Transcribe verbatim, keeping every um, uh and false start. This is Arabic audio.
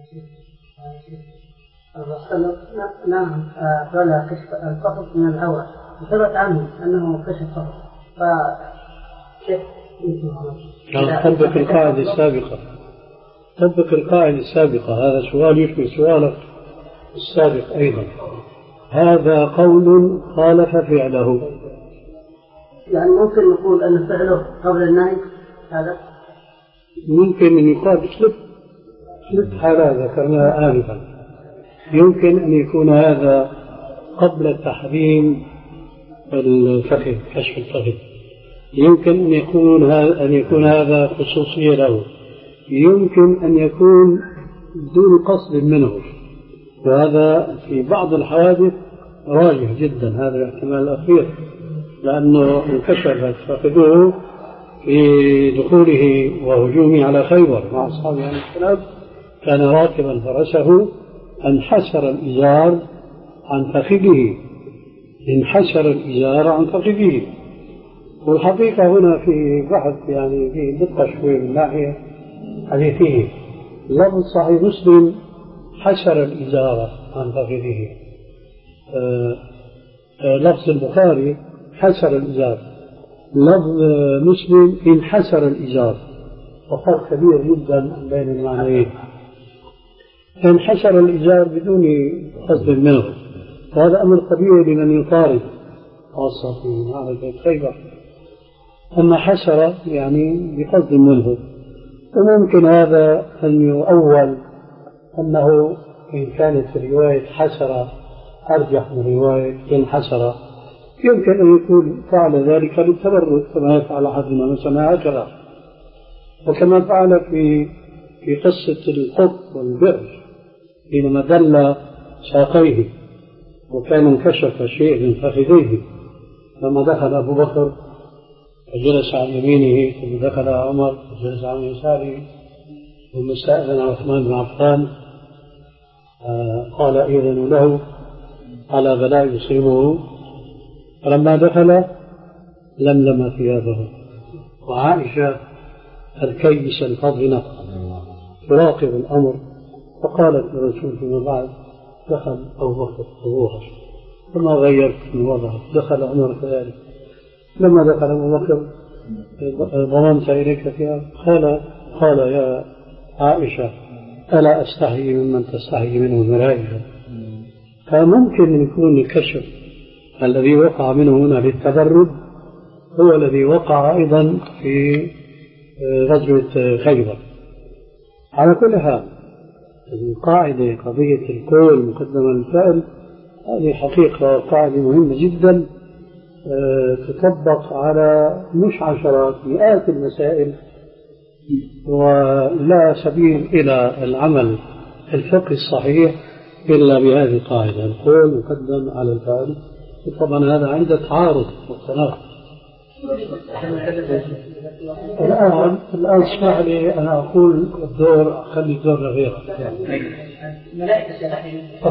نعم ولا كشف الفقر من الأول ثبت عنه أنه كشف فقر فكيف طبق القاعدة السابقة طبق القاعدة السابقة. هذا سؤال يشبه سؤالك السابق أيضا. هذا قول خالف فعله. يعني ممكن نقول أن فعله قبل النهي هذا ممكن أن يقال اسلب اسلب حالة ذكرناها آنفا. يمكن أن يكون هذا قبل التحريم الفخذ كشف الفخذ. يمكن أن يكون هذا أن يكون هذا خصوصية له. يمكن أن يكون دون قصد منه، وهذا في بعض الحوادث راجح جدا هذا الاحتمال الأخير، لأنه انكشفت فخذه في دخوله وهجومه على خيبر مع أصحابه عليه السلام. كان راكبا فرسه انحسر الإزار عن فخذه انحسر الإزار عن فخذه. والحقيقة هنا في بحث يعني في دقة شوي من ناحية حديثه. لفظ صحيح مسلم حسر الإزار عن فخذه. آه آه لفظ البخاري حسر الإزار. لفظ مسلم انحسر الإزار، وفرق كبير جدا بين المعنيين. انحسر الإزار بدون قصد منه، وهذا أمر طبيعي لمن يطارد خاصة في معركة خيبر. أما حسر يعني بقصد منه. وممكن هذا أن يؤول أنه إن كانت رواية حسر أرجح من رواية انحسر، يمكن أن يكون فعل ذلك للتبرد كما يفعل أحدنا مثلا هكذا، وكما فعل في في قصة القط والبئر حينما دل ساقيه وكان انكشف شيء من فخذيه. لما دخل أبو بكر فجلس عن يمينه، ثم دخل عمر فجلس عن يساره، ثم استأذن عثمان بن عفان قال إذن له على بلاء يصيبه. فلما دخل لملم ثيابه. وعائشة الكيسة الفضلة تراقب الأمر، فقالت للرسول فيما بعد دخل أبو بكر روحه فما غيرت من وضعه. دخل عمر كذلك. لما دخل أبو بكر ضممت إليك فيها قال قال يا عائشة ألا أستحي ممن تستحي منه الملائكة. فممكن أن يكون الكشف الذي وقع منه هنا للتبرد هو الذي وقع أيضا في غزوة خيبر. على كل حال القاعدة قضية القول مقدمة للفعل هذه حقيقة قاعدة مهمة جدا تطبق على مش عشرات مئات المسائل، ولا سبيل إلى العمل الفقهي الصحيح إلا بهذه القاعدة القول مقدم على الفعل. طبعا هذا عند تعارض والتناقض. الآن الآن اسمح لي أنا أقول الدور خلي الدور لغيره.